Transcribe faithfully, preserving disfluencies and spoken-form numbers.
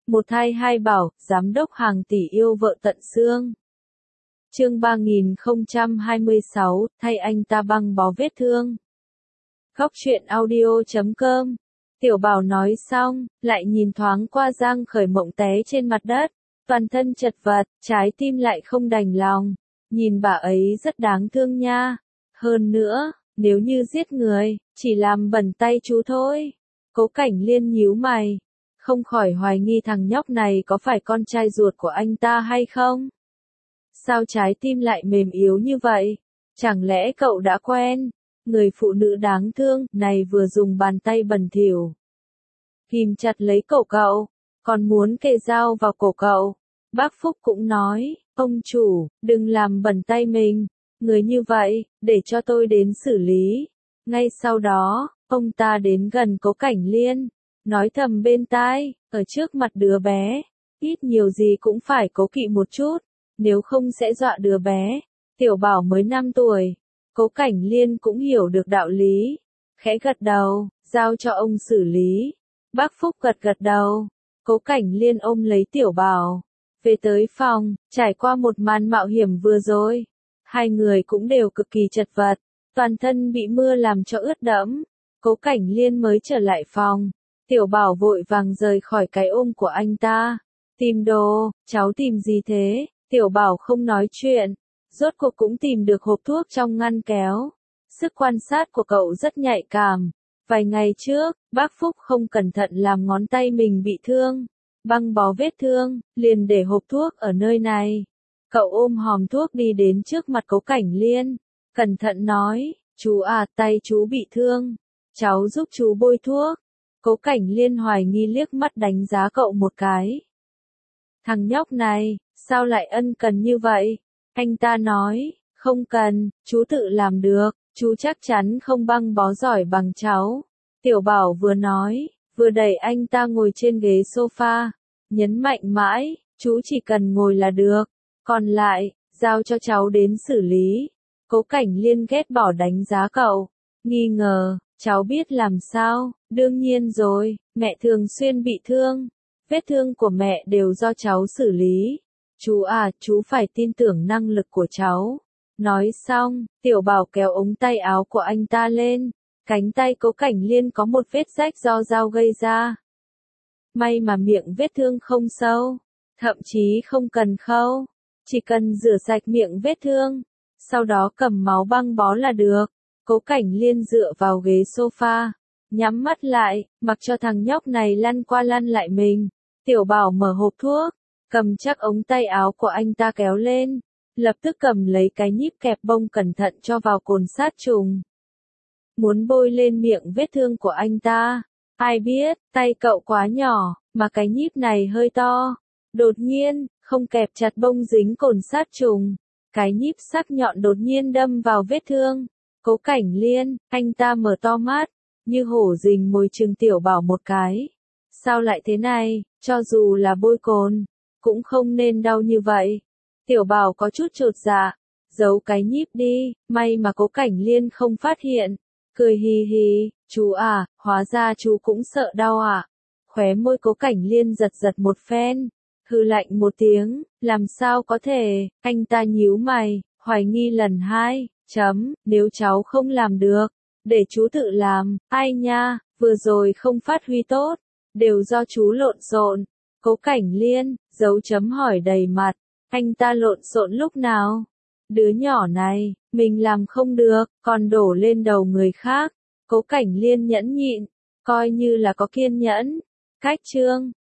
Một thai hai bảo, giám đốc hàng tỷ yêu vợ tận xương. Chương ba nghìn không trăm hai mươi sáu, thay anh ta băng bó vết thương. Góc truyện audio chấm com. Tiểu Bảo nói xong, lại nhìn thoáng qua Giang Khởi Mộng té trên mặt đất, toàn thân chật vật, trái tim lại không đành lòng. Nhìn bà ấy rất đáng thương nha. Hơn nữa, nếu như giết người, chỉ làm bẩn tay chú thôi. Cố Cảnh Liên nhíu mày, không khỏi hoài nghi thằng nhóc này có phải con trai ruột của anh ta hay không? Sao trái tim lại mềm yếu như vậy? Chẳng lẽ cậu đã quen? Người phụ nữ đáng thương này vừa dùng bàn tay bẩn thỉu ghim chặt lấy cổ cậu, còn muốn kề dao vào cổ cậu. Bác Phúc cũng nói, ông chủ, đừng làm bẩn tay mình, người như vậy, để cho tôi đến xử lý. Ngay sau đó, ông ta đến gần Cố Cảnh Liên, nói thầm bên tai, ở trước mặt đứa bé, ít nhiều gì cũng phải cố kỵ một chút, nếu không sẽ dọa đứa bé. Tiểu Bảo mới năm tuổi, Cố Cảnh Liên cũng hiểu được đạo lý, khẽ gật đầu, giao cho ông xử lý. Bác Phúc gật gật đầu, Cố Cảnh Liên ôm lấy Tiểu Bảo, về tới phòng, trải qua một màn mạo hiểm vừa rồi, hai người cũng đều cực kỳ chật vật, toàn thân bị mưa làm cho ướt đẫm. Cố Cảnh Liên mới trở lại phòng, Tiểu Bảo vội vàng rời khỏi cái ôm của anh ta. Tìm đồ, cháu tìm gì thế? Tiểu Bảo không nói chuyện, rốt cuộc cũng tìm được hộp thuốc trong ngăn kéo. Sức quan sát của cậu rất nhạy cảm. Vài ngày trước, bác Phúc không cẩn thận làm ngón tay mình bị thương, băng bó vết thương, liền để hộp thuốc ở nơi này. Cậu ôm hòm thuốc đi đến trước mặt Cố Cảnh Liên, cẩn thận nói, chú à, tay chú bị thương, cháu giúp chú bôi thuốc. Cố Cảnh Liên hoài nghi liếc mắt đánh giá cậu một cái. Thằng nhóc này, sao lại ân cần như vậy? Anh ta nói, không cần, chú tự làm được, chú chắc chắn không băng bó giỏi bằng cháu. Tiểu Bảo vừa nói, vừa đẩy anh ta ngồi trên ghế sofa, nhấn mạnh mãi, chú chỉ cần ngồi là được, còn lại, giao cho cháu đến xử lý. Cố Cảnh Liên ghét bỏ đánh giá cậu, nghi ngờ, cháu biết làm sao? Đương nhiên rồi, mẹ thường xuyên bị thương, vết thương của mẹ đều do cháu xử lý. Chú à, chú phải tin tưởng năng lực của cháu. Nói xong, Tiểu Bảo kéo ống tay áo của anh ta lên, cánh tay Cố Cảnh Liên có một vết rách do dao gây ra. May mà miệng vết thương không sâu, thậm chí không cần khâu, chỉ cần rửa sạch miệng vết thương, sau đó cầm máu băng bó là được. Cố Cảnh Liên dựa vào ghế sofa, nhắm mắt lại, mặc cho thằng nhóc này lăn qua lăn lại mình. Tiểu Bảo mở hộp thuốc, cầm chắc ống tay áo của anh ta kéo lên, lập tức cầm lấy cái nhíp kẹp bông cẩn thận cho vào cồn sát trùng. Muốn bôi lên miệng vết thương của anh ta, ai biết, tay cậu quá nhỏ, mà cái nhíp này hơi to. Đột nhiên, không kẹp chặt bông dính cồn sát trùng, cái nhíp sắc nhọn đột nhiên đâm vào vết thương. Cố Cảnh Liên, anh ta mở to mắt, như hổ rình mồi trừng Tiểu Bảo một cái. Sao lại thế này, cho dù là bôi cồn, cũng không nên đau như vậy. Tiểu Bảo có chút chột dạ, giấu cái nhíp đi, may mà Cố Cảnh Liên không phát hiện. Cười hì hì, chú à, hóa ra chú cũng sợ đau à. Khóe môi Cố Cảnh Liên giật giật một phen, hừ lạnh một tiếng, làm sao có thể, anh ta nhíu mày, hoài nghi lần hai, chấm, nếu cháu không làm được, để chú tự làm. Ai nha, vừa rồi không phát huy tốt, đều do chú lộn xộn. Cố Cảnh Liên, dấu chấm hỏi đầy mặt, anh ta lộn xộn lúc nào? Đứa nhỏ này, mình làm không được, còn đổ lên đầu người khác. Cố Cảnh Liên nhẫn nhịn, coi như là có kiên nhẫn. Cách chương